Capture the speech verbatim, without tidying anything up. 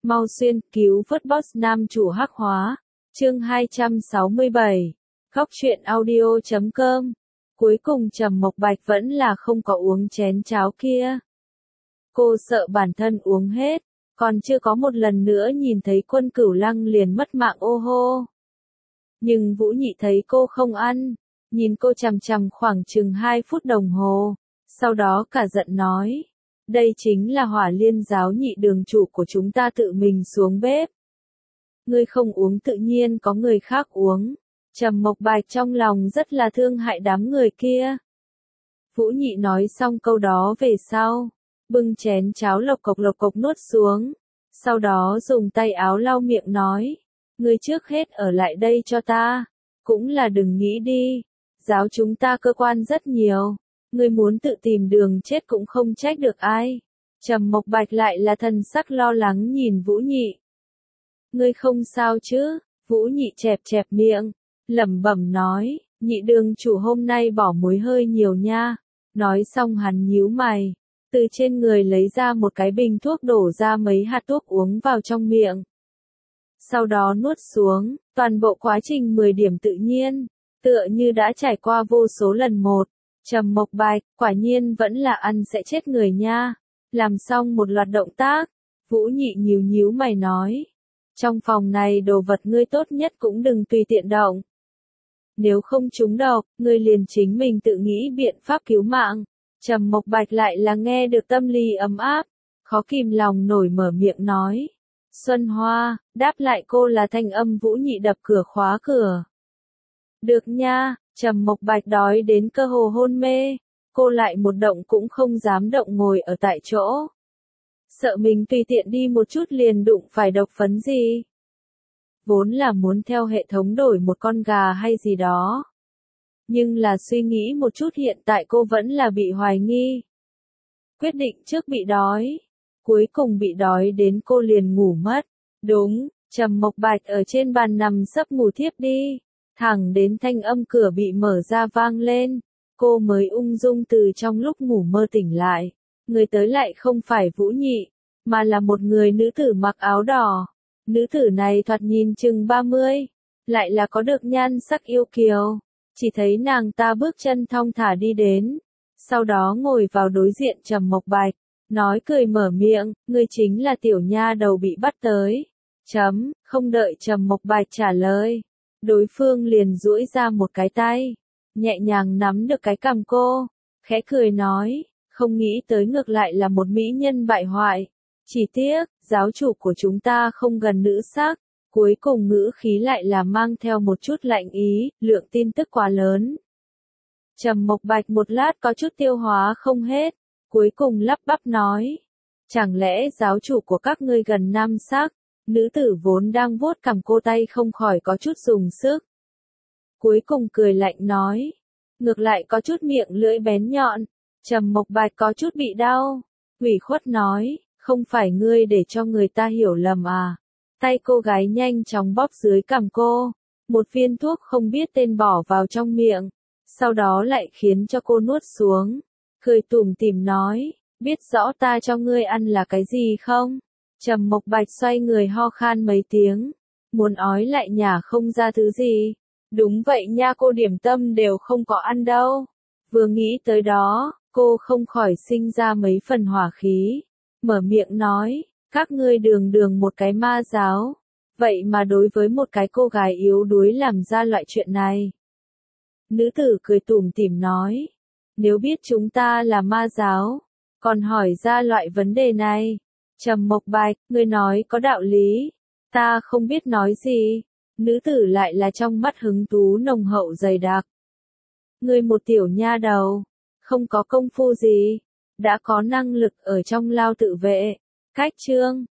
Mau xuyên cứu vớt boss nam chủ hắc hóa. Chương hai trăm sáu mươi bảy. Góc truyện audio chấm com. Cuối cùng Trầm Mộc Bạch vẫn là không có uống chén cháo kia. Cô sợ bản thân uống hết, còn chưa có một lần nữa nhìn thấy Quân Cửu Lăng liền mất mạng ô hô. Nhưng Vũ Nhị thấy cô không ăn, nhìn cô chằm chằm khoảng chừng hai phút đồng hồ, sau đó cả giận nói, đây chính là Hỏa Liên giáo nhị đường chủ của chúng ta tự mình xuống bếp. Ngươi không uống tự nhiên có người khác uống. Trầm Mộc Bạch trong lòng rất là thương hại đám người kia. Vũ Nhị nói xong câu đó về sau, bưng chén cháo lộc cộc lộc cộc nuốt xuống, sau đó dùng tay áo lau miệng nói, ngươi trước hết ở lại đây cho ta, cũng là đừng nghĩ đi, giáo chúng ta cơ quan rất nhiều, ngươi muốn tự tìm đường chết cũng không trách được ai. Trầm Mộc Bạch lại là thần sắc lo lắng nhìn Vũ Nhị. Ngươi không sao chứ? Vũ Nhị chẹp chẹp miệng, lẩm bẩm nói, nhị đường chủ hôm nay bỏ muối hơi nhiều nha. Nói xong hắn nhíu mày, từ trên người lấy ra một cái bình thuốc đổ ra mấy hạt thuốc uống vào trong miệng. Sau đó nuốt xuống, toàn bộ quá trình mười điểm tự nhiên, tựa như đã trải qua vô số lần một. Trầm Mộc Bạch, quả nhiên vẫn là ăn sẽ chết người nha. Làm xong một loạt động tác, Vũ Nhị nhíu nhíu mày nói, trong phòng này đồ vật ngươi tốt nhất cũng đừng tùy tiện động. Nếu không trúng độc, ngươi liền chính mình tự nghĩ biện pháp cứu mạng. Trầm Mộc Bạch lại là nghe được tâm lý ấm áp, khó kìm lòng nổi mở miệng nói. Xuân Hoa, đáp lại cô là thanh âm Vũ Nhị đập cửa khóa cửa. Được nha, Trầm Mộc Bạch đói đến cơ hồ hôn mê, cô lại một động cũng không dám động ngồi ở tại chỗ. Sợ mình tùy tiện đi một chút liền đụng phải độc phấn gì. Vốn là muốn theo hệ thống đổi một con gà hay gì đó. Nhưng là suy nghĩ một chút hiện tại cô vẫn là bị hoài nghi. Quyết định trước bị đói. Cuối cùng bị đói đến cô liền ngủ mất. Đúng, Trầm Mộc Bạch ở trên bàn nằm sấp ngủ thiếp đi. Thẳng đến thanh âm cửa bị mở ra vang lên. Cô mới ung dung từ trong lúc ngủ mơ tỉnh lại. Người tới lại không phải Vũ Nhị, mà là một người nữ tử mặc áo đỏ. Nữ tử này thoạt nhìn chừng ba mươi, lại là có được nhan sắc yêu kiều. Chỉ thấy nàng ta bước chân thong thả đi đến, sau đó ngồi vào đối diện Trầm Mộc Bạch, nói cười mở miệng, ngươi chính là tiểu nha đầu bị bắt tới. Chấm, không đợi Trầm Mộc Bạch trả lời, đối phương liền duỗi ra một cái tay, nhẹ nhàng nắm được cái cằm cô, khẽ cười nói, không nghĩ tới ngược lại là một mỹ nhân bại hoại. Chỉ tiếc, giáo chủ của chúng ta không gần nữ sắc, cuối cùng ngữ khí lại là mang theo một chút lạnh ý, lượng tin tức quá lớn. Trầm Mộc Bạch một lát có chút tiêu hóa không hết, cuối cùng lắp bắp nói, chẳng lẽ giáo chủ của các ngươi gần nam sắc? Nữ tử vốn đang vuốt cằm cô tay không khỏi có chút dùng sức. Cuối cùng cười lạnh nói, ngược lại có chút miệng lưỡi bén nhọn. Trầm Mộc Bạch có chút bị đau, ủy khuất nói, không phải ngươi để cho người ta hiểu lầm à. Tay cô gái nhanh chóng bóp dưới cằm cô, một viên thuốc không biết tên bỏ vào trong miệng, sau đó lại khiến cho cô nuốt xuống, cười tủm tỉm nói, biết rõ ta cho ngươi ăn là cái gì không? Trầm Mộc Bạch xoay người ho khan mấy tiếng, muốn ói lại nhả không ra thứ gì. Đúng vậy nha, cô điểm tâm đều không có ăn đâu. Vừa nghĩ tới đó, cô không khỏi sinh ra mấy phần hỏa khí, mở miệng nói, các ngươi đường đường một cái ma giáo, vậy mà đối với một cái cô gái yếu đuối làm ra loại chuyện này. Nữ tử cười tủm tỉm nói, nếu biết chúng ta là ma giáo, còn hỏi ra loại vấn đề này. Trầm Mộc Bạch, ngươi nói có đạo lý, ta không biết nói gì. Nữ tử lại là trong mắt hứng thú nồng hậu dày đặc. Ngươi một tiểu nha đầu, không có công phu gì, đã có năng lực ở trong lao tự vệ. Cách chương